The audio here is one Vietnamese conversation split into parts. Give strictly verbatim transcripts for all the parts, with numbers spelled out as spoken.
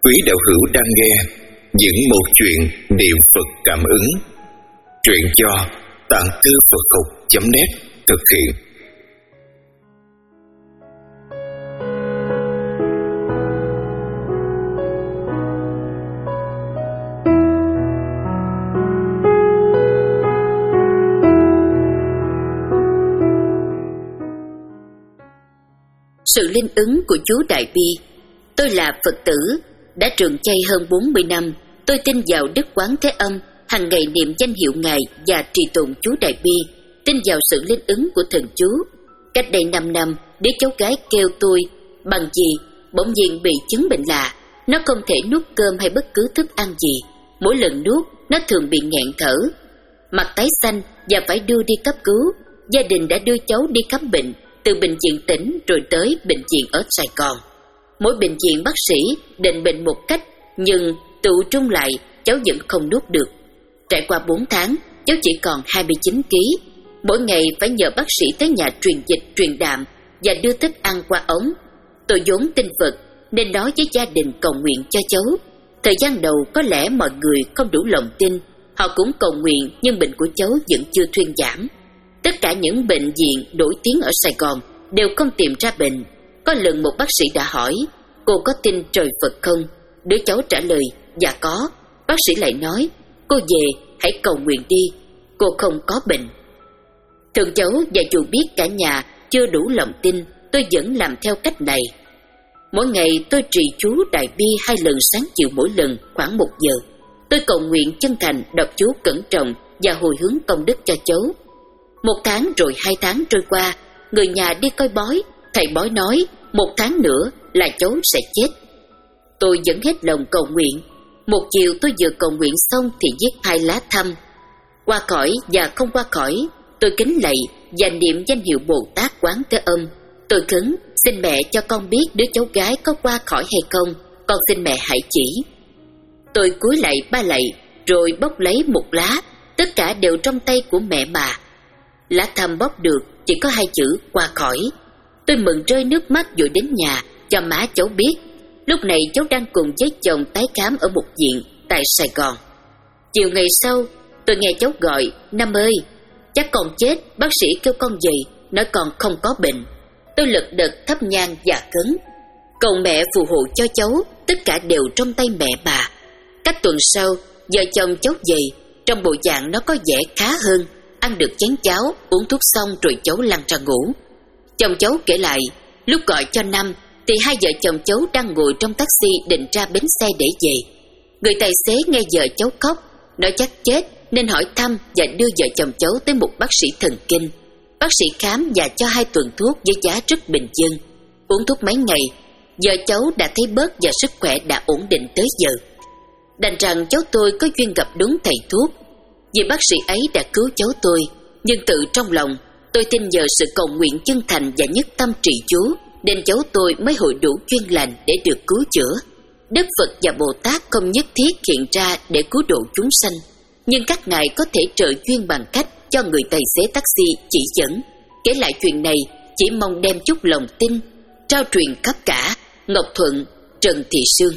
Quý đạo hữu đang nghe những một chuyện niệm Phật cảm ứng. Truyện do tạng thư Phật học chấm net thực hiện. Sự linh ứng của chú Đại Bi. Tôi là Phật tử, đã trường chay hơn bốn mươi năm. Tôi tin vào Đức Quán Thế Âm, hàng ngày niệm danh hiệu Ngài và trì tụng chú Đại Bi, tin vào sự linh ứng của thần chú. Cách đây năm năm, đứa cháu gái kêu tôi bằng gì, bỗng nhiên bị chứng bệnh lạ. Nó không thể nuốt cơm hay bất cứ thức ăn gì. Mỗi lần nuốt, nó thường bị nghẹn thở, mặt tái xanh và phải đưa đi cấp cứu. Gia đình đã đưa cháu đi khám bệnh, từ bệnh viện tỉnh rồi tới bệnh viện ở Sài Gòn. Mỗi bệnh viện bác sĩ định bệnh một cách, nhưng tụ trung lại cháu vẫn không nuốt được. Trải qua bốn tháng, cháu chỉ còn hai mươi chín ki lô gam. Mỗi ngày phải nhờ bác sĩ tới nhà truyền dịch, truyền đạm và đưa thức ăn qua ống. Tôi vốn tin Phật nên nói với gia đình cầu nguyện cho cháu. Thời gian đầu có lẽ mọi người không đủ lòng tin, họ cũng cầu nguyện nhưng bệnh của cháu vẫn chưa thuyên giảm. Tất cả những bệnh viện nổi tiếng ở Sài Gòn đều không tìm ra bệnh. Có lần một bác sĩ đã hỏi, cô có tin trời Phật không? Đứa cháu trả lời, dạ có. Bác sĩ lại nói, cô về, hãy cầu nguyện đi, cô không có bệnh. Thường cháu và dù biết cả nhà chưa đủ lòng tin, tôi vẫn làm theo cách này. Mỗi ngày tôi trì chú Đại Bi hai lần sáng chiều mỗi lần khoảng một giờ. Tôi cầu nguyện chân thành, đọc chú cẩn trọng và hồi hướng công đức cho cháu. Một tháng rồi hai tháng trôi qua, người nhà đi coi bói. Thầy bói nói một tháng nữa là cháu sẽ chết. Tôi vẫn hết lòng cầu nguyện. Một chiều tôi vừa cầu nguyện xong thì viết hai lá thăm. Qua khỏi và không qua khỏi, tôi kính lạy và niệm danh hiệu Bồ Tát Quán Thế Âm. Tôi khấn, xin mẹ cho con biết đứa cháu gái có qua khỏi hay không, con xin mẹ hãy chỉ. Tôi cúi lạy ba lạy rồi bóc lấy một lá, tất cả đều trong tay của mẹ mà. Lá thăm bóc được chỉ có hai chữ qua khỏi. Tôi mừng rơi nước mắt rồi đến nhà cho má cháu biết. Lúc này cháu đang cùng với chồng tái khám ở một viện tại Sài Gòn. Chiều ngày sau, tôi nghe cháu gọi, Năm ơi, chắc con chết, bác sĩ kêu con về, nói con không có bệnh. Tôi lật đật thắp nhang và khấn, cầu mẹ phù hộ cho cháu, tất cả đều trong tay mẹ bà. Cách tuần sau, vợ chồng cháu về, trong bộ dạng nó có vẻ khá hơn. Ăn được chén cháo, uống thuốc xong rồi cháu lăn ra ngủ. Chồng cháu kể lại, lúc gọi cho Năm thì hai vợ chồng cháu đang ngồi trong taxi định ra bến xe để về. Người tài xế nghe vợ cháu khóc, nói chắc chết nên hỏi thăm và đưa vợ chồng cháu tới một bác sĩ thần kinh. Bác sĩ khám và cho hai tuần thuốc với giá rất bình dân. Uống thuốc mấy ngày, vợ cháu đã thấy bớt và sức khỏe đã ổn định tới giờ. Đành rằng cháu tôi có duyên gặp đúng thầy thuốc. Vì bác sĩ ấy đã cứu cháu tôi, nhưng tự trong lòng tôi tin nhờ sự cầu nguyện chân thành và nhất tâm trì chú nên cháu tôi mới hội đủ duyên lành để được cứu chữa. Đức Phật và Bồ Tát không nhất thiết hiện ra để cứu độ chúng sanh, nhưng các ngài có thể trợ duyên bằng cách cho người tài xế taxi chỉ dẫn. Kể lại chuyện này chỉ mong đem chút lòng tin, trao truyền khắp cả. Ngọc Thuận, Trần Thị Sương.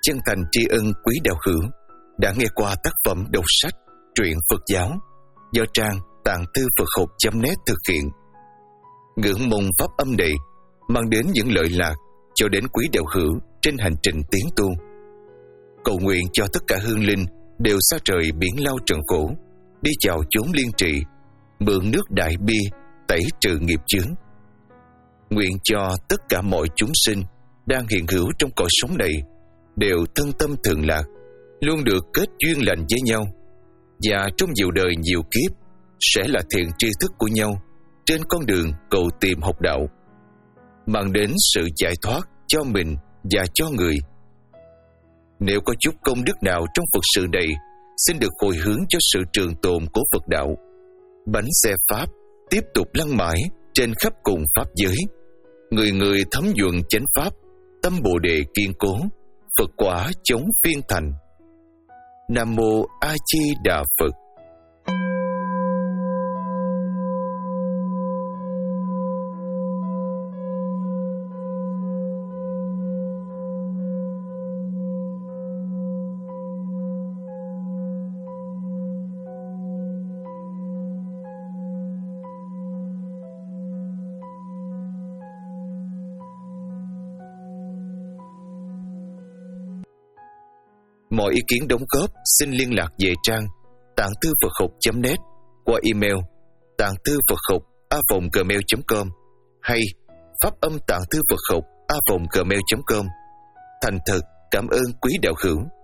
chân thành tri ân quý đạo hữu đã nghe qua tác phẩm đọc sách truyện Phật giáo do trang tạng thư Phật học chấm net thực hiện. Ngưỡng mong pháp âm này mang đến những lợi lạc cho đến quý đạo hữu trên hành trình tiến tu. Cầu nguyện cho tất cả hương linh đều xa rời biển lao trần khổ, đi chào chốn liên trị, mượn nước đại bi tẩy trừ nghiệp chướng. Nguyện cho tất cả mọi chúng sinh đang hiện hữu trong cõi sống này đều thân tâm thường lạc, luôn được kết duyên lành với nhau, và trong nhiều đời nhiều kiếp sẽ là thiện tri thức của nhau trên con đường cầu tìm học đạo, mang đến sự giải thoát cho mình và cho người. Nếu có chút công đức nào trong Phật sự này, xin được hồi hướng cho sự trường tồn của Phật đạo. Bánh xe Pháp tiếp tục lăn mãi trên khắp cùng Pháp giới. Người người thấm nhuận chánh Pháp, tâm Bồ Đề kiên cố, Phật quả chống phiên thành. Nam Mô A Di Đà Phật. Mọi ý kiến đóng góp xin liên lạc về trang tạng thư Phật học chấm net qua email tạng thư Phật học a vòng gmail chấm com hay pháp âm tạng thư Phật học a vòng gmail chấm com. Thành thật cảm ơn quý đạo hữu.